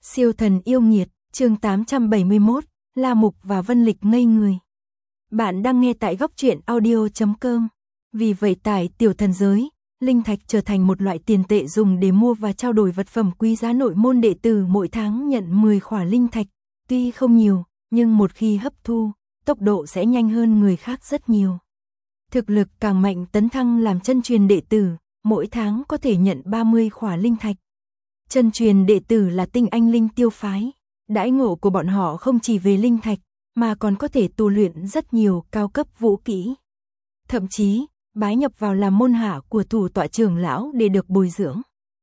Siêu thần yêu nghiệt, chương 871, La Mục và Vân Lịch ngây người. Bạn đang nghe tại góc truyện audio.com. Vì vậy tại tiểu thần giới, linh thạch trở thành một loại tiền tệ dùng để mua và trao đổi vật phẩm quý giá. Nội môn đệ tử mỗi tháng nhận 10 khỏa linh thạch, tuy không nhiều, nhưng một khi hấp thu, tốc độ sẽ nhanh hơn người khác rất nhiều. Thực lực càng mạnh tấn thăng làm chân truyền đệ tử, mỗi tháng có thể nhận 30 khỏa linh thạch. Chân truyền đệ tử là tinh anh linh tiêu phái, đãi ngộ của bọn họ không chỉ về linh thạch, mà còn có thể tu luyện rất nhiều cao cấp vũ kỹ. Thậm chí, bái nhập vào làm môn hạ của thủ tọa trưởng lão để được bồi dưỡng.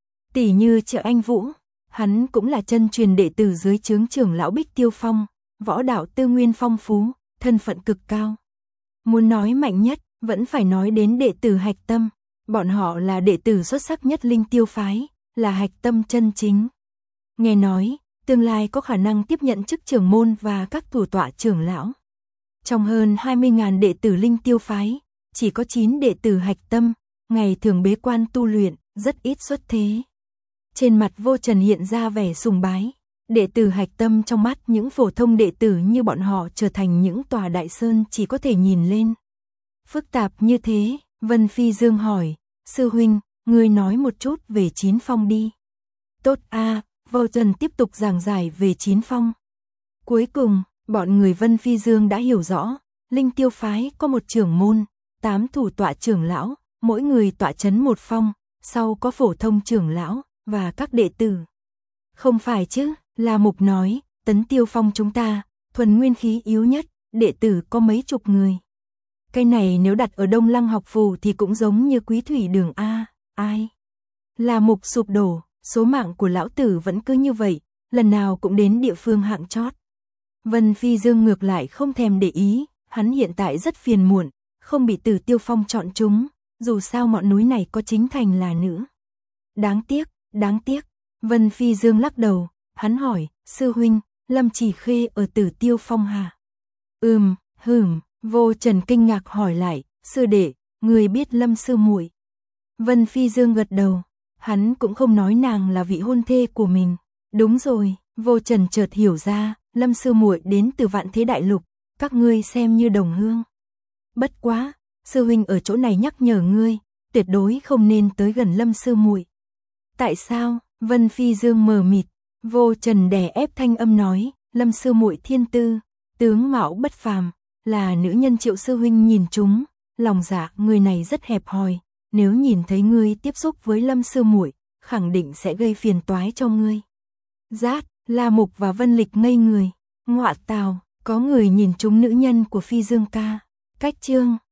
Tỷ như Triệu Anh Vũ, hắn cũng là chân truyền đệ tử dưới trướng trưởng lão Bích Tiêu Phong, võ đạo tư nguyên phong phú, thân phận cực cao. Muốn nói mạnh nhất, vẫn phải nói đến đệ tử Hạch Tâm, bọn họ là đệ tử xuất sắc nhất linh tiêu phái, là Hạch Tâm chân chính. Nghe nói, tương lai có khả năng tiếp nhận chức trưởng môn và các thủ tọa trưởng lão. Trong hơn 20.000 đệ tử linh tiêu phái, chỉ có 9 đệ tử Hạch Tâm, ngày thường bế quan tu luyện, rất ít xuất thế. Trên mặt Vô Trần hiện ra vẻ sùng bái, đệ tử Hạch Tâm trong mắt những phổ thông đệ tử như bọn họ trở thành những tòa đại sơn chỉ có thể nhìn lên. Phức tạp như thế, Vân Phi Dương hỏi, sư huynh, ngươi nói một chút về Chín Phong đi. Tốt a, Vô Trần tiếp tục giảng giải về Chín Phong. Cuối cùng, bọn người Vân Phi Dương đã hiểu rõ, linh tiêu phái có một trưởng môn, 8 thủ tọa trưởng lão, mỗi người tọa chấn một phong, sau có phổ thông trưởng lão và các đệ tử. Không phải chứ, La Mục nói, Tấn Tiêu Phong chúng ta, thuần nguyên khí yếu nhất, đệ tử có mấy chục người. Cái này nếu đặt ở Đông Lăng học phù thì cũng giống như Quý Thủy Đường a, ai? La Mục sụp đổ, số mạng của lão tử vẫn cứ như vậy, lần nào cũng đến địa phương hạng chót. Vân Phi Dương ngược lại không thèm để ý, hắn hiện tại rất phiền muộn, không bị Tử Tiêu Phong chọn chúng, dù sao ngọn núi này có chính thành là nữ. Đáng tiếc, Vân Phi Dương lắc đầu, hắn hỏi, sư huynh, Lâm Chỉ Khê ở Tử Tiêu Phong hả? Vô Trần kinh ngạc hỏi lại, sư đệ, người biết Lâm sư muội? Vân Phi Dương gật đầu, hắn cũng không nói nàng là vị hôn thê của mình. Đúng rồi, Vô Trần chợt hiểu ra, Lâm sư muội đến từ Vạn Thế Đại Lục, các ngươi xem như đồng hương. Bất quá, sư huynh ở chỗ này nhắc nhở ngươi, tuyệt đối không nên tới gần Lâm sư muội. Tại sao? Vân Phi Dương mờ mịt. Vô Trần đè ép thanh âm nói, Lâm sư muội thiên tư, tướng mạo bất phàm, là nữ nhân Triệu sư huynh nhìn chúng, lòng dạ người này rất hẹp hòi, nếu nhìn thấy ngươi tiếp xúc với Lâm sư muội, khẳng định sẽ gây phiền toái cho ngươi. Rát, La Mục và Vân Lịch ngây người, ngọa tào, có người nhìn trúng nữ nhân của Phi Dương ca. Cách chương